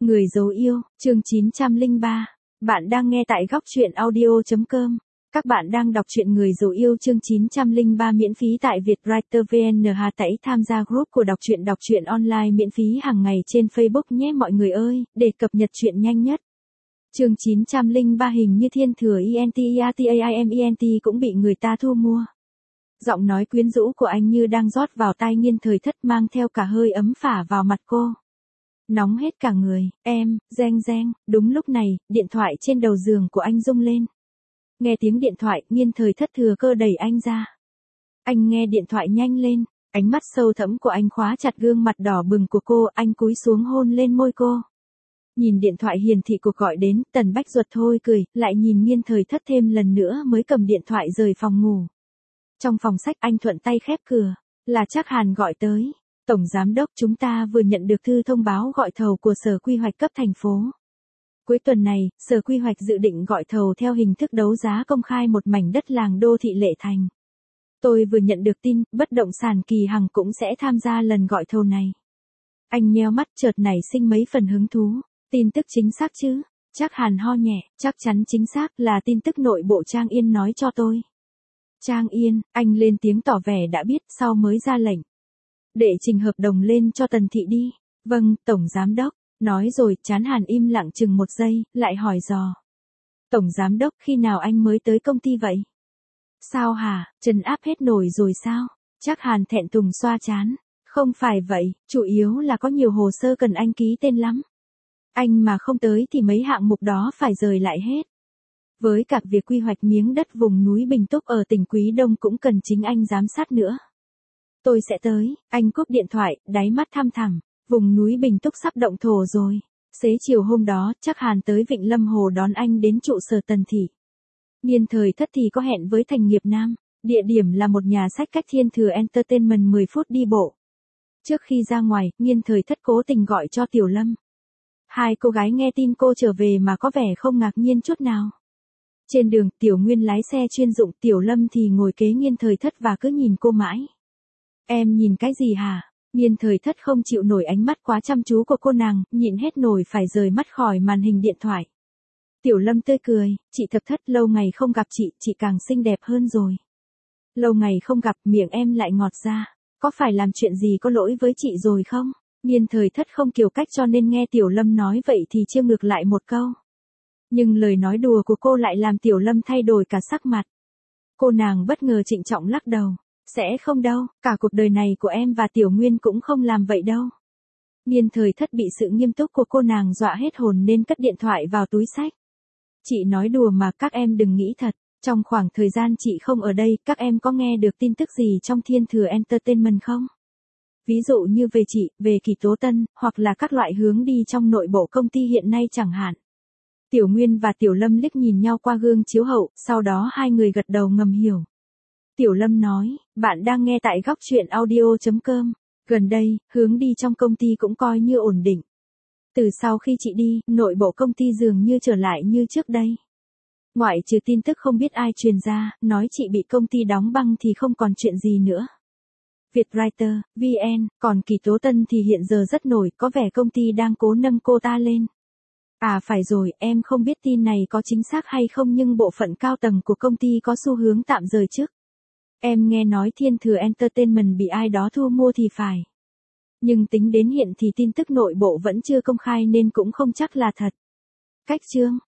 Người dấu yêu, chương 903. Bạn đang nghe tại góc truyện audio.com. Các bạn đang đọc truyện Người dấu yêu chương 903 miễn phí tại Vietwriter VN. Hãy tham gia group của đọc truyện online miễn phí hàng ngày trên Facebook nhé mọi người ơi, để cập nhật truyện nhanh nhất. Chương 903 hình như thiên thừa ENT cũng bị người ta thu mua. Giọng nói quyến rũ của anh như đang rót vào tai Nghiên Thời Thất, mang theo cả hơi ấm phả vào mặt cô. Nóng hết cả người, em, reng reng. Đúng lúc này, điện thoại trên đầu giường của anh rung lên. Nghe tiếng điện thoại, Nghiên Thời Thất thừa cơ đẩy anh ra. Anh nghe điện thoại nhanh lên, ánh mắt sâu thẫm của anh khóa chặt gương mặt đỏ bừng của cô, anh cúi xuống hôn lên môi cô. Nhìn điện thoại hiển thị cuộc gọi đến, Tần Bách Duật thôi cười, lại nhìn Nghiên Thời Thất thêm lần nữa mới cầm điện thoại rời phòng ngủ. Trong phòng sách anh thuận tay khép cửa, là Trác Hàn gọi tới. Tổng Giám đốc, chúng ta vừa nhận được thư thông báo gọi thầu của Sở Quy hoạch cấp thành phố. Cuối tuần này, Sở Quy hoạch dự định gọi thầu theo hình thức đấu giá công khai một mảnh đất làng đô thị Lệ Thành. Tôi vừa nhận được tin, bất động sản Kỳ Hằng cũng sẽ tham gia lần gọi thầu này. Anh nheo mắt chợt nảy sinh mấy phần hứng thú. Tin tức chính xác chứ? Trác Hàn ho nhẹ, chắc chắn chính xác, là tin tức nội bộ Trang Yên nói cho tôi. Trang Yên, anh lên tiếng tỏ vẻ đã biết, sau mới ra lệnh. Để trình hợp đồng lên cho Tần Thị đi. Vâng, Tổng Giám đốc. Nói rồi, Trán Hàn im lặng chừng một giây, lại hỏi dò. Tổng Giám đốc, khi nào anh mới tới công ty vậy? Sao hả, trấn áp hết nổi rồi sao? Trác Hàn thẹn thùng xoa trán. Không phải vậy, chủ yếu là có nhiều hồ sơ cần anh ký tên lắm. Anh mà không tới thì mấy hạng mục đó phải rời lại hết. Với cả việc quy hoạch miếng đất vùng núi Bình Túc ở tỉnh Quý Đông cũng cần chính anh giám sát nữa. Tôi sẽ tới, anh cúp điện thoại, đáy mắt thăm thẳm, vùng núi Bình Túc sắp động thổ rồi. Xế chiều hôm đó, Trác Hàn tới Vịnh Lâm Hồ đón anh đến trụ sở Tần Thị. Nghiên Thời Thất thì có hẹn với Thành Nghiệp Nam, địa điểm là một nhà sách cách Thiên Thừa Entertainment 10 phút đi bộ. Trước khi ra ngoài, Nghiên Thời Thất cố tình gọi cho Tiểu Lâm. Hai cô gái nghe tin cô trở về mà có vẻ không ngạc nhiên chút nào. Trên đường, Tiểu Nguyên lái xe chuyên dụng, Tiểu Lâm thì ngồi kế Nghiên Thời Thất và cứ nhìn cô mãi. Em nhìn cái gì hả? Nghiên Thời Thất không chịu nổi ánh mắt quá chăm chú của cô nàng, nhịn hết nổi phải rời mắt khỏi màn hình điện thoại. Tiểu Lâm tươi cười, chị Thập Thất, lâu ngày không gặp chị càng xinh đẹp hơn rồi. Lâu ngày không gặp, miệng em lại ngọt ra. Có phải làm chuyện gì có lỗi với chị rồi không? Nghiên Thời Thất không kiều cách cho nên nghe Tiểu Lâm nói vậy thì trêu ngược lại một câu. Nhưng lời nói đùa của cô lại làm Tiểu Lâm thay đổi cả sắc mặt. Cô nàng bất ngờ trịnh trọng lắc đầu. Sẽ không đâu, cả cuộc đời này của em và Tiểu Nguyên cũng không làm vậy đâu. Nghiên Thời Thất bị sự nghiêm túc của cô nàng dọa hết hồn nên cất điện thoại vào túi xách. Chị nói đùa mà, các em đừng nghĩ thật. Trong khoảng thời gian chị không ở đây, các em có nghe được tin tức gì trong Thiên Thừa Entertainment không? Ví dụ như về chị, về Kỳ Tố Tân, hoặc là các loại hướng đi trong nội bộ công ty hiện nay chẳng hạn. Tiểu Nguyên và Tiểu Lâm liếc nhìn nhau qua gương chiếu hậu, sau đó hai người gật đầu ngầm hiểu. Tiểu Lâm nói, bạn đang nghe tại góc truyện audio.com. Gần đây, hướng đi trong công ty cũng coi như ổn định. Từ sau khi chị đi, nội bộ công ty dường như trở lại như trước đây. Ngoại trừ tin tức không biết ai truyền ra, nói chị bị công ty đóng băng thì không còn chuyện gì nữa. Vietwriter, VN, còn Kỳ Tố Tân thì hiện giờ rất nổi, có vẻ công ty đang cố nâng cô ta lên. À phải rồi, em không biết tin này có chính xác hay không nhưng bộ phận cao tầng của công ty có xu hướng tạm rời chức. Em nghe nói Thiên Thừa Entertainment bị ai đó thu mua thì phải. Nhưng tính đến hiện thì tin tức nội bộ vẫn chưa công khai nên cũng không chắc là thật. Cách chương,